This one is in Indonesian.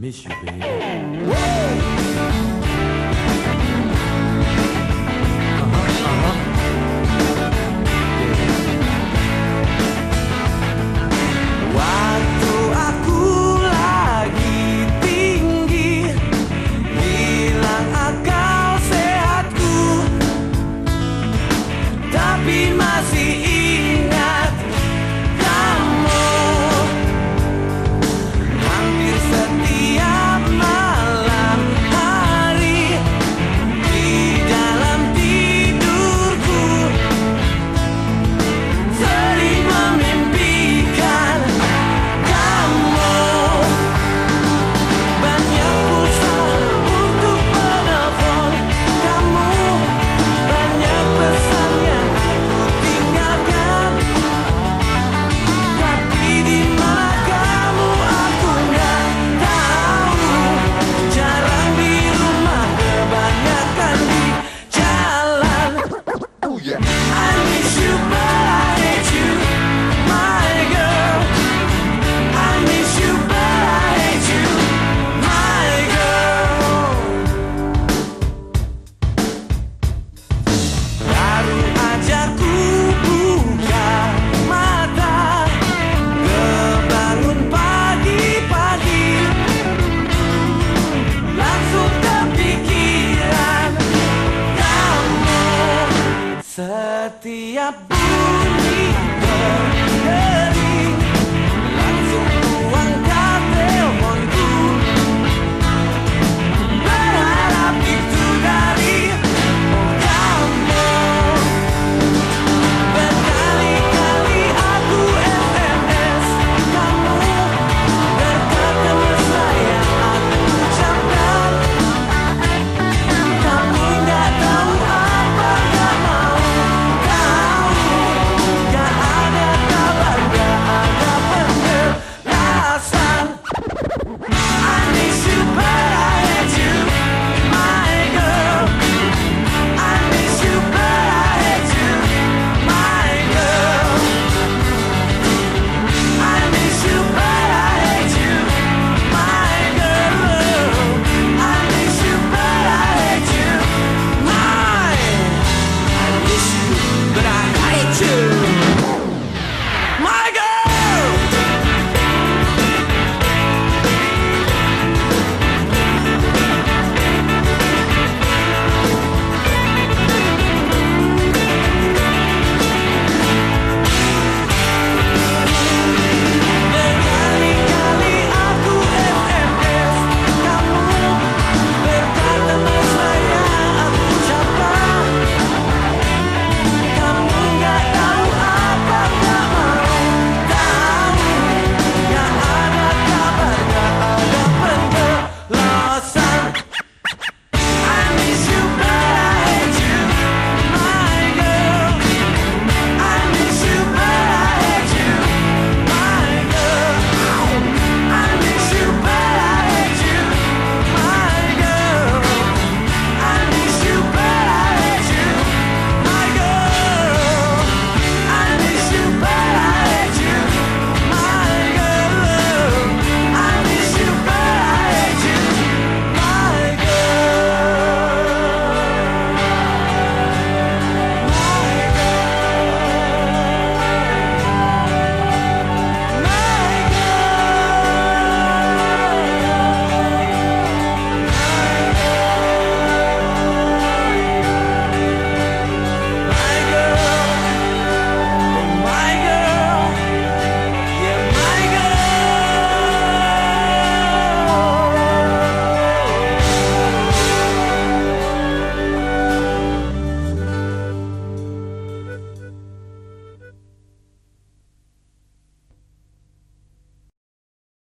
miss you, baby. Waktu aku lagi tinggi, hilang akal sehatku, tapi masih ingat kamu. Hampir setiap malam hari di dalam tidurku sering memimpikan kamu. Banyak pulsa untuk menelpon kamu, banyak pesan yang aku tinggalkan, tapi di mana kamu aku nggak tahu. Jarang di rumah, kebanyakan di jalan. I miss you but I hate you, my girl. I miss you but I hate you, my girl. Baru aja ku buka mata, kebangun pagi-pagi, langsung kepikiran kamu. Setiap